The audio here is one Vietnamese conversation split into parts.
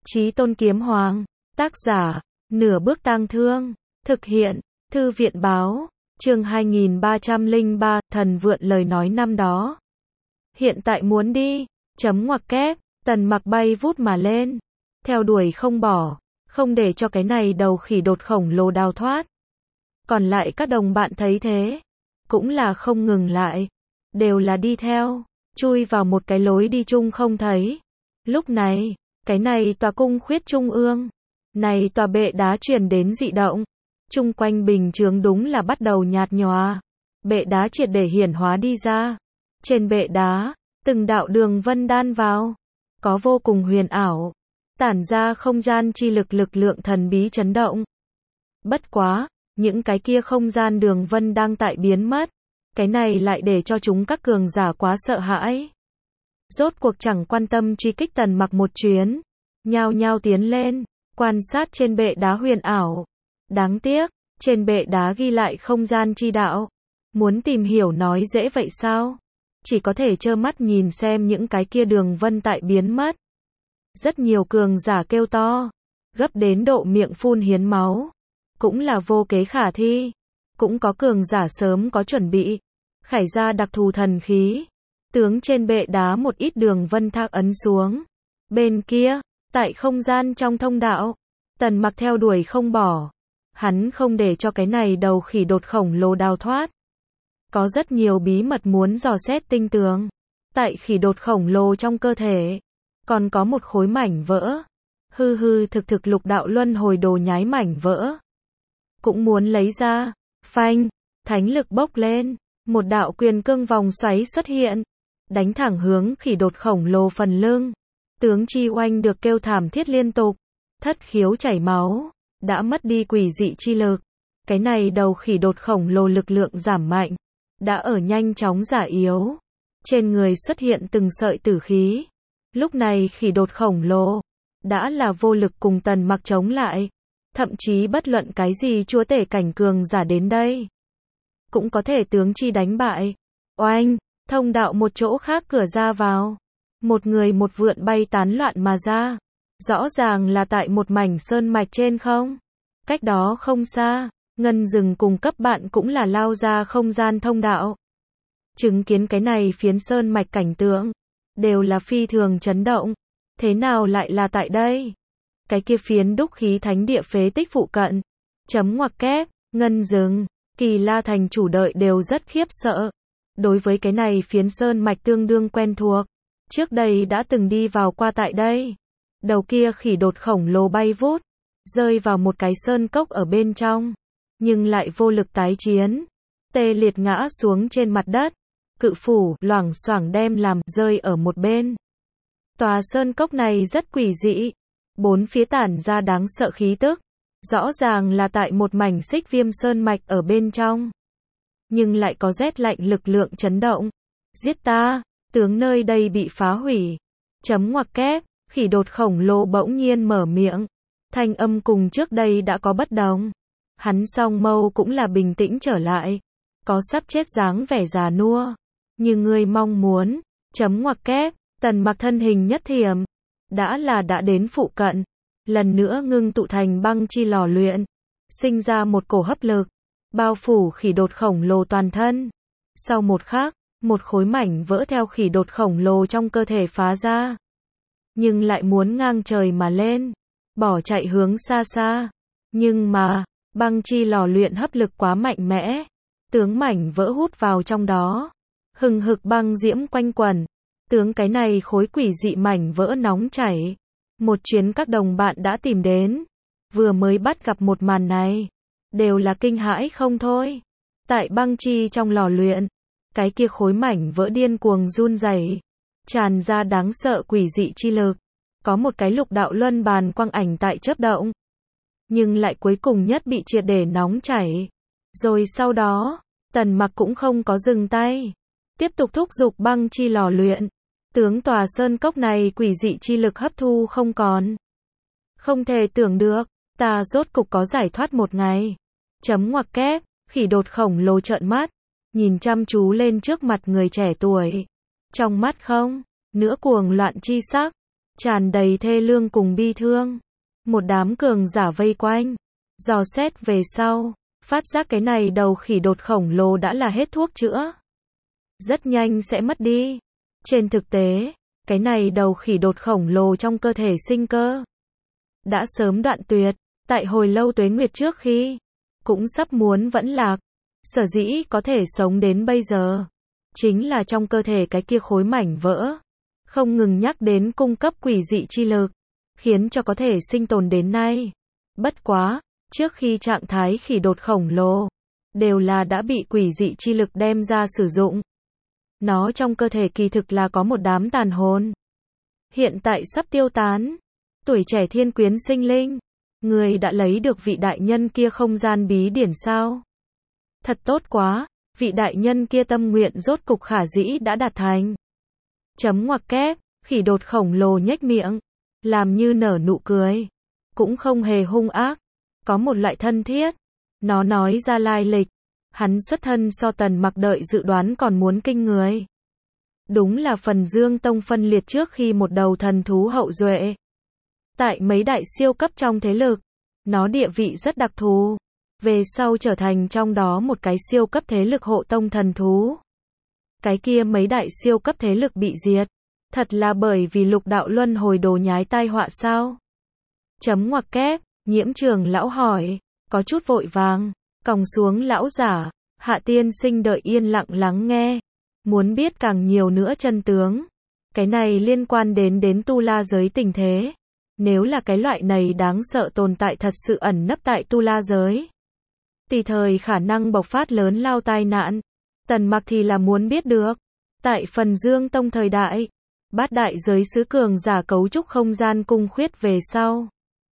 Chí Tôn Kiếm Hoàng. Tác giả, Nửa Bước Tang Thương. Thực hiện, Thư viện báo. Chương 2303, thần vượn lời nói năm đó. Hiện tại muốn đi. Chấm ngoặc kép. Tần Mặc bay vút mà lên. Theo đuổi không bỏ. Không để cho cái này đầu khỉ đột khổng lồ đào thoát. Còn lại các đồng bạn thấy thế. Cũng là không ngừng lại. Đều là đi theo. Chui vào một cái lối đi chung không thấy. Lúc này, cái này tòa cung khuyết trung ương. Này tòa bệ đá truyền đến dị động. Chung quanh bình chướng đúng là bắt đầu nhạt nhòa. Bệ đá triệt để hiển hóa đi ra. Trên bệ đá, từng đạo đường vân đan vào. Có vô cùng huyền ảo. Tản ra không gian chi lực lực lượng thần bí chấn động. Bất quá, những cái kia không gian đường vân đang tại biến mất. Cái này lại để cho chúng các cường giả quá sợ hãi. Rốt cuộc chẳng quan tâm truy kích Tần Mặc một chuyến. Nhao nhao tiến lên, quan sát trên bệ đá huyền ảo. Đáng tiếc, trên bệ đá ghi lại không gian chi đạo. Muốn tìm hiểu nói dễ vậy sao? Chỉ có thể trơ mắt nhìn xem những cái kia đường vân tại biến mất. Rất nhiều cường giả kêu to, gấp đến độ miệng phun hiến máu. Cũng là vô kế khả thi. Cũng có cường giả sớm có chuẩn bị. Khải ra đặc thù thần khí. Tướng trên bệ đá một ít đường vân thác ấn xuống. Bên kia, tại không gian trong thông đạo, Tần Mặc theo đuổi không bỏ. Hắn không để cho cái này đầu khỉ đột khổng lồ đào thoát. Có rất nhiều bí mật muốn dò xét tinh tường. Tại khỉ đột khổng lồ trong cơ thể, còn có một khối mảnh vỡ. Hư thực lục đạo luân hồi đồ nhái mảnh vỡ. Cũng muốn lấy ra. Phanh, thánh lực bốc lên. Một đạo quyền cương vòng xoáy xuất hiện. Đánh thẳng hướng khỉ đột khổng lồ phần lưng. Tướng chi oanh được kêu thảm thiết liên tục. Thất khiếu chảy máu. Đã mất đi quỷ dị chi lực. Cái này đầu khỉ đột khổng lồ lực lượng giảm mạnh. Đã ở nhanh chóng già yếu. Trên người xuất hiện từng sợi tử khí. Lúc này khỉ đột khổng lồ đã là vô lực cùng Tần Mặc chống lại. Thậm chí bất luận cái gì chúa tể cảnh cường giả đến đây cũng có thể tướng chi đánh bại. Oanh, thông đạo một chỗ khác cửa ra vào. Một người một vượn bay tán loạn mà ra. Rõ ràng là tại một mảnh sơn mạch trên không. Cách đó không xa, Ngân Dừng cùng cấp bạn cũng là lao ra không gian thông đạo. Chứng kiến cái này phiến sơn mạch cảnh tượng, đều là phi thường chấn động. Thế nào lại là tại đây? Cái kia phiến đúc khí thánh địa phế tích phụ cận. Chấm ngoặc kép, Ngân Dừng, Kỳ La thành chủ đợi đều rất khiếp sợ. Đối với cái này phiến sơn mạch tương đương quen thuộc. Trước đây đã từng đi vào qua tại đây. Đầu kia khỉ đột khổng lồ bay vút, rơi vào một cái sơn cốc ở bên trong. Nhưng lại vô lực tái chiến. Tê liệt ngã xuống trên mặt đất. Cự phủ, loảng xoảng đem làm rơi ở một bên. Tòa sơn cốc này rất quỷ dị. Bốn phía tản ra đáng sợ khí tức. Rõ ràng là tại một mảnh xích viêm sơn mạch ở bên trong. Nhưng lại có rét lạnh lực lượng chấn động. Giết ta, tướng nơi đây bị phá hủy. Chấm ngoặc kép, khỉ đột khổng lồ bỗng nhiên mở miệng. Thanh âm cùng trước đây đã có bất đồng. Hắn song mâu cũng là bình tĩnh trở lại. Có sắp chết dáng vẻ già nua. Như ngươi mong muốn. Chấm ngoặc kép, Tần Mặc thân hình nhất thiểm. Đã đến phụ cận. Lần nữa ngưng tụ thành băng chi lò luyện. Sinh ra một cổ hấp lực. Bao phủ khỉ đột khổng lồ toàn thân. Sau một khắc, một khối mảnh vỡ theo khỉ đột khổng lồ trong cơ thể phá ra. Nhưng lại muốn ngang trời mà lên. Bỏ chạy hướng xa xa. Nhưng mà, băng chi lò luyện hấp lực quá mạnh mẽ. Tướng mảnh vỡ hút vào trong đó. Hừng hực băng diễm quanh quẩn. Tướng cái này khối quỷ dị mảnh vỡ nóng chảy. Một chuyến các đồng bạn đã tìm đến. Vừa mới bắt gặp một màn này. Đều là kinh hãi không thôi. Tại băng chi trong lò luyện. Cái kia khối mảnh vỡ điên cuồng run rẩy, tràn ra đáng sợ quỷ dị chi lực. Có một cái lục đạo luân bàn quang ảnh tại chớp động. Nhưng lại cuối cùng nhất bị triệt để nóng chảy. Rồi sau đó, Tần Mặc cũng không có dừng tay. Tiếp tục thúc giục băng chi lò luyện. Tướng tòa sơn cốc này quỷ dị chi lực hấp thu không còn. Không thể tưởng được, ta rốt cục có giải thoát một ngày. Chấm ngoặc kép, khỉ đột khổng lồ trợn mắt. Nhìn chăm chú lên trước mặt người trẻ tuổi. Trong mắt không nữa cuồng loạn chi sắc. tràn đầy thê lương cùng bi thương. Một đám cường giả vây quanh, dò xét về sau, phát giác cái này đầu khỉ đột khổng lồ đã là hết thuốc chữa. Rất nhanh sẽ mất đi. Trên thực tế, cái này đầu khỉ đột khổng lồ trong cơ thể sinh cơ đã sớm đoạn tuyệt, tại hồi lâu tuế nguyệt trước khi, cũng sắp muốn vẫn lạc. Sở dĩ có thể sống đến bây giờ, chính là trong cơ thể cái kia khối mảnh vỡ, không ngừng nhắc đến cung cấp quỷ dị chi lực, khiến cho có thể sinh tồn đến nay. Bất quá, trước khi trạng thái khỉ đột khổng lồ, đều là đã bị quỷ dị chi lực đem ra sử dụng. Nó trong cơ thể kỳ thực là có một đám tàn hồn. Hiện tại sắp tiêu tán. Tuổi trẻ thiên quyến sinh linh. Người đã lấy được vị đại nhân kia không gian bí điển sao? Thật tốt quá, vị đại nhân kia tâm nguyện rốt cục khả dĩ đã đạt thành. Chấm ngoặc kép, khỉ đột khổng lồ nhếch miệng, làm như nở nụ cười. Cũng không hề hung ác, có một loại thân thiết. Nó nói ra lai lịch. Hắn xuất thân so Tần Mặc đợi dự đoán còn muốn kinh người. Đúng là Phần Dương Tông phân liệt trước khi một đầu thần thú hậu duệ. Tại mấy đại siêu cấp trong thế lực, nó địa vị rất đặc thù. Về sau trở thành trong đó một cái siêu cấp thế lực hộ tông thần thú. Cái kia mấy đại siêu cấp thế lực bị diệt. Thật là bởi vì lục đạo luân hồi đồ nhái tai họa sao? Chấm ngoặc kép, Nhiễm Trường lão hỏi, có chút vội vàng. Còng xuống lão giả, Hạ tiên sinh đợi yên lặng lắng nghe. Muốn biết càng nhiều nữa chân tướng. Cái này liên quan đến tu la giới tình thế. Nếu là cái loại này đáng sợ tồn tại thật sự ẩn nấp tại tu la giới, tùy thời khả năng bộc phát lớn lao tai nạn. Tần Mặc thì là muốn biết được. Tại Phần Dương Tông thời đại, bát đại giới sứ cường giả cấu trúc không gian cung khuyết về sau.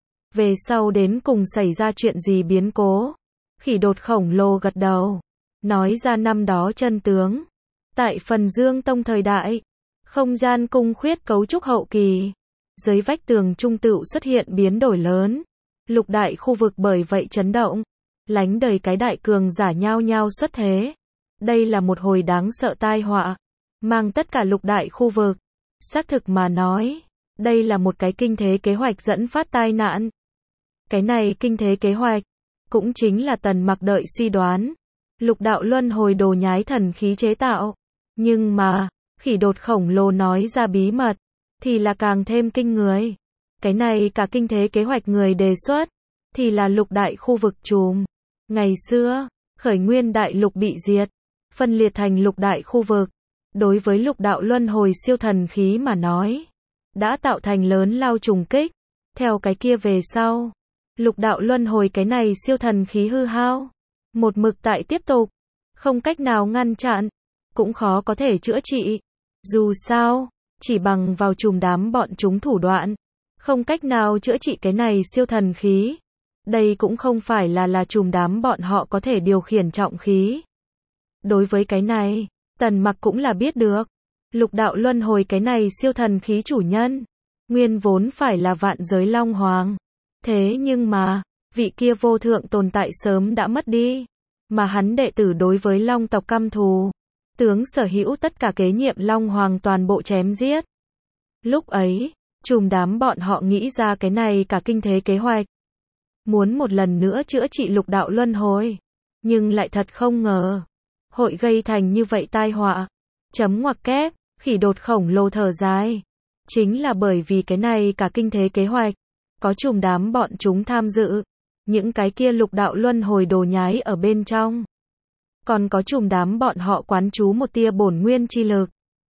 Về sau đến cùng xảy ra chuyện gì biến cố? Khỉ đột khổng lồ gật đầu, nói ra năm đó chân tướng. Tại Phần Dương Tông thời đại, không gian cung khuyết cấu trúc hậu kỳ, dưới vách tường trung tựu xuất hiện biến đổi lớn. Lục đại khu vực bởi vậy chấn động, lánh đời cái đại cường giả nhao nhao xuất thế. Đây là một hồi đáng sợ tai họa, mang tất cả lục đại khu vực. Xác thực mà nói, đây là một cái kinh thế kế hoạch dẫn phát tai nạn. Cái này kinh thế kế hoạch, cũng chính là Tần Mặc đợi suy đoán. Lục đạo luân hồi đồ nhái thần khí chế tạo. Nhưng mà, khỉ đột khổng lồ nói ra bí mật, thì là càng thêm kinh người. Cái này cả kinh thế kế hoạch người đề xuất, thì là lục đại khu vực trùm. Ngày xưa, khởi nguyên đại lục bị diệt, phân liệt thành lục đại khu vực. Đối với lục đạo luân hồi siêu thần khí mà nói, đã tạo thành lớn lao trùng kích. Theo cái kia về sau, lục đạo luân hồi cái này siêu thần khí hư hao, một mực tại tiếp tục, không cách nào ngăn chặn, cũng khó có thể chữa trị. Dù sao, chỉ bằng vào chùm đám bọn chúng thủ đoạn, không cách nào chữa trị cái này siêu thần khí. Đây cũng không phải là chùm đám bọn họ có thể điều khiển trọng khí. Đối với cái này, Tần Mặc cũng là biết được. Lục đạo luân hồi cái này siêu thần khí chủ nhân, nguyên vốn phải là vạn giới Long Hoàng. Thế nhưng mà, vị kia vô thượng tồn tại sớm đã mất đi. Mà hắn đệ tử đối với Long tộc căm thù, tướng sở hữu tất cả kế nhiệm Long Hoàng toàn bộ chém giết. Lúc ấy, chùm đám bọn họ nghĩ ra cái này cả kinh thế kế hoạch. Muốn một lần nữa chữa trị lục đạo luân hồi. Nhưng lại thật không ngờ, hội gây thành như vậy tai họa. Chấm ngoặc kép, khỉ đột khổng lồ thở dài. Chính là bởi vì cái này cả kinh thế kế hoạch, có chùm đám bọn chúng tham dự. Những cái kia lục đạo luân hồi đồ nhái ở bên trong. Còn có chùm đám bọn họ quán trú một tia bổn nguyên chi lực,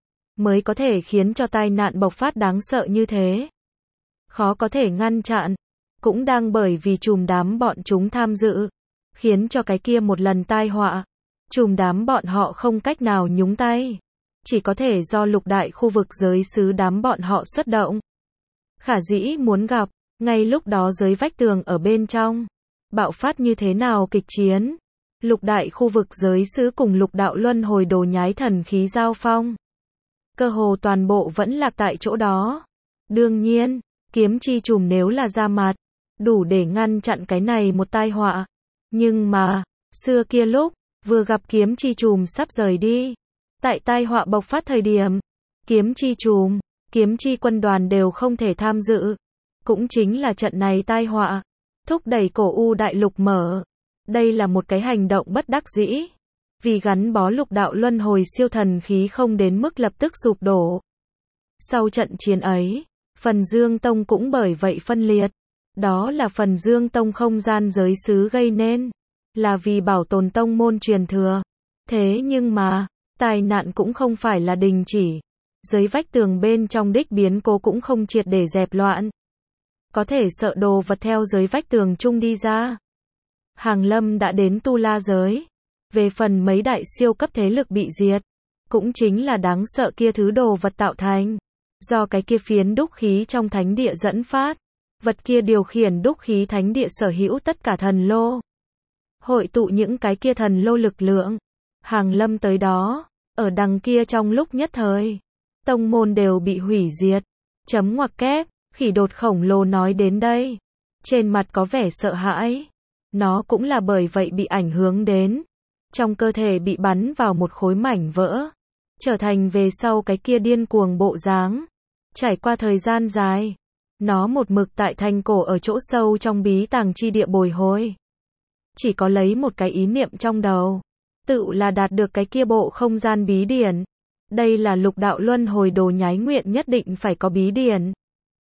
mới có thể khiến cho tai nạn bộc phát đáng sợ như thế. Khó có thể ngăn chặn. Cũng đang bởi vì chùm đám bọn chúng tham dự, khiến cho cái kia một lần tai họa. Chùm đám bọn họ không cách nào nhúng tay. Chỉ có thể do lục đại khu vực giới sứ đám bọn họ xuất động. Khả dĩ muốn gặp, ngay lúc đó dưới vách tường ở bên trong, bạo phát như thế nào kịch chiến. Lục đại khu vực giới sứ cùng lục đạo luân hồi đồ nhái thần khí giao phong. Cơ hồ toàn bộ vẫn lạc tại chỗ đó. Đương nhiên, kiếm chi trùm nếu là ra mặt, đủ để ngăn chặn cái này một tai họa. Nhưng mà, xưa kia lúc, vừa gặp kiếm chi trùm sắp rời đi. Tại tai họa bộc phát thời điểm, kiếm chi trùm, kiếm chi quân đoàn đều không thể tham dự. Cũng chính là trận này tai họa, thúc đẩy cổ U đại lục mở. Đây là một cái hành động bất đắc dĩ. Vì gắn bó lục đạo luân hồi siêu thần khí không đến mức lập tức sụp đổ. Sau trận chiến ấy, Phần Dương Tông cũng bởi vậy phân liệt. Đó là Phần Dương Tông không gian giới xứ gây nên. Là vì bảo tồn tông môn truyền thừa. Thế nhưng mà, tai nạn cũng không phải là đình chỉ. Dưới vách tường bên trong đích biến cố cũng không triệt để dẹp loạn. Có thể sợ đồ vật theo dưới vách tường chung đi ra. Hàng Lâm đã đến Tu La giới. Về phần mấy đại siêu cấp thế lực bị diệt, cũng chính là đáng sợ kia thứ đồ vật tạo thành. Do cái kia phiến đúc khí trong thánh địa dẫn phát. Vật kia điều khiển đúc khí thánh địa sở hữu tất cả thần lô. Hội tụ những cái kia thần lô lực lượng. Hàng Lâm tới đó, ở đằng kia trong lúc nhất thời. Tông môn đều bị hủy diệt. Chấm ngoặc kép, khỉ đột khổng lồ nói đến đây. Trên mặt có vẻ sợ hãi. Nó cũng là bởi vậy bị ảnh hưởng đến. Trong cơ thể bị bắn vào một khối mảnh vỡ. Trở thành về sau cái kia điên cuồng bộ dáng. Trải qua thời gian dài. Nó một mực tại thành cổ ở chỗ sâu trong bí tàng chi địa bồi hồi. Chỉ có lấy một cái ý niệm trong đầu. Tự là đạt được cái kia bộ không gian bí điển. Đây là lục đạo luân hồi đồ nhái nguyện nhất định phải có bí điển.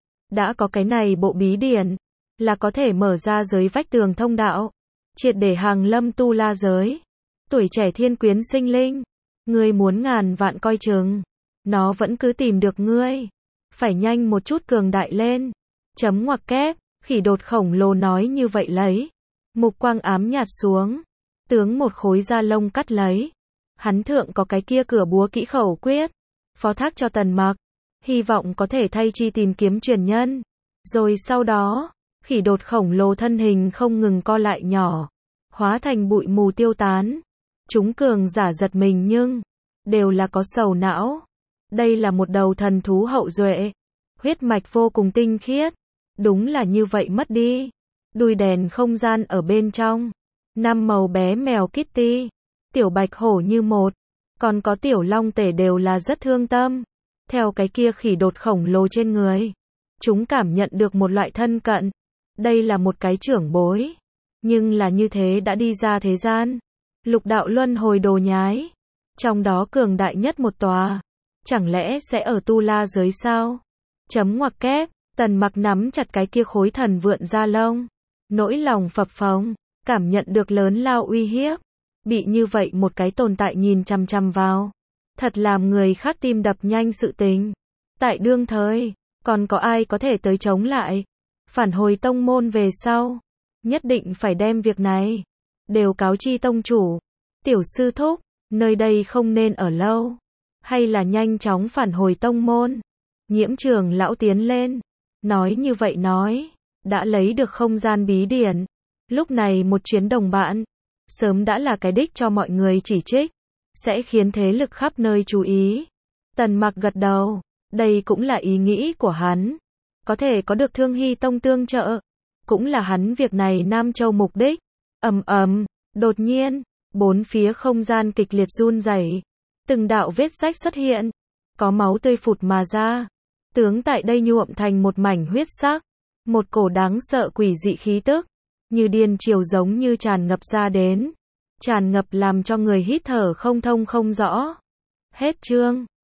Đã có cái này bộ bí điển. Là có thể mở ra giới vách tường thông đạo. Triệt để Hàng Lâm Tu La giới. Tuổi trẻ thiên quyến sinh linh. Ngươi muốn ngàn vạn coi chừng. Nó vẫn cứ tìm được ngươi. Phải nhanh một chút cường đại lên. Chấm ngoặc kép, khỉ đột khổng lồ nói như vậy lấy. Mục quang ám nhạt xuống. Tướng một khối da lông cắt lấy. Hắn thượng có cái kia cửa búa kỹ khẩu quyết. Phó thác cho Tần Mặc. Hy vọng có thể thay chi tìm kiếm truyền nhân. Rồi sau đó, khỉ đột khổng lồ thân hình không ngừng co lại nhỏ. Hóa thành bụi mù tiêu tán. Chúng cường giả giật mình nhưng đều là có sầu não. Đây là một đầu thần thú hậu duệ. Huyết mạch vô cùng tinh khiết. Đúng là như vậy mất đi. Đuôi đèn không gian ở bên trong. 5 màu bé mèo Kitty. Tiểu bạch hổ như một. Còn có tiểu long tể đều là rất thương tâm. Theo cái kia khỉ đột khổng lồ trên người. Chúng cảm nhận được một loại thân cận. Đây là một cái trưởng bối. Nhưng là như thế đã đi ra thế gian. Lục đạo luân hồi đồ nhái. Trong đó cường đại nhất một tòa. Chẳng lẽ sẽ ở Tu La giới sao? Chấm ngoặc kép, Tần Mặc nắm chặt cái kia khối thần vượn da lông. Nỗi lòng phập phồng, cảm nhận được lớn lao uy hiếp. Bị như vậy một cái tồn tại nhìn chằm chằm vào. Thật làm người khác tim đập nhanh sự tình. Tại đương thời, còn có ai có thể tới chống lại? Phản hồi tông môn về sau. Nhất định phải đem việc này. Đều cáo chi tông chủ. Tiểu sư thúc, nơi đây không nên ở lâu. Hay là nhanh chóng phản hồi tông môn. Nhiễm Trường lão tiến lên. Nói như vậy nói. Đã lấy được không gian bí điển. Lúc này một chuyến đồng bạn. Sớm đã là cái đích cho mọi người chỉ trích. Sẽ khiến thế lực khắp nơi chú ý. Tần Mặc gật đầu. Đây cũng là ý nghĩ của hắn. Có thể có được Thương Hy Tông tương trợ. Cũng là hắn việc này Nam Châu mục đích. Ầm ầm. Đột nhiên. Bốn phía không gian kịch liệt run rẩy. Từng đạo vết rách xuất hiện. Có máu tươi phụt mà ra. Tướng tại đây nhuộm thành một mảnh huyết sắc. Một cổ đáng sợ quỷ dị khí tức. Như điên chiều giống như tràn ngập ra đến. Tràn ngập làm cho người hít thở không thông không rõ. Hết chương.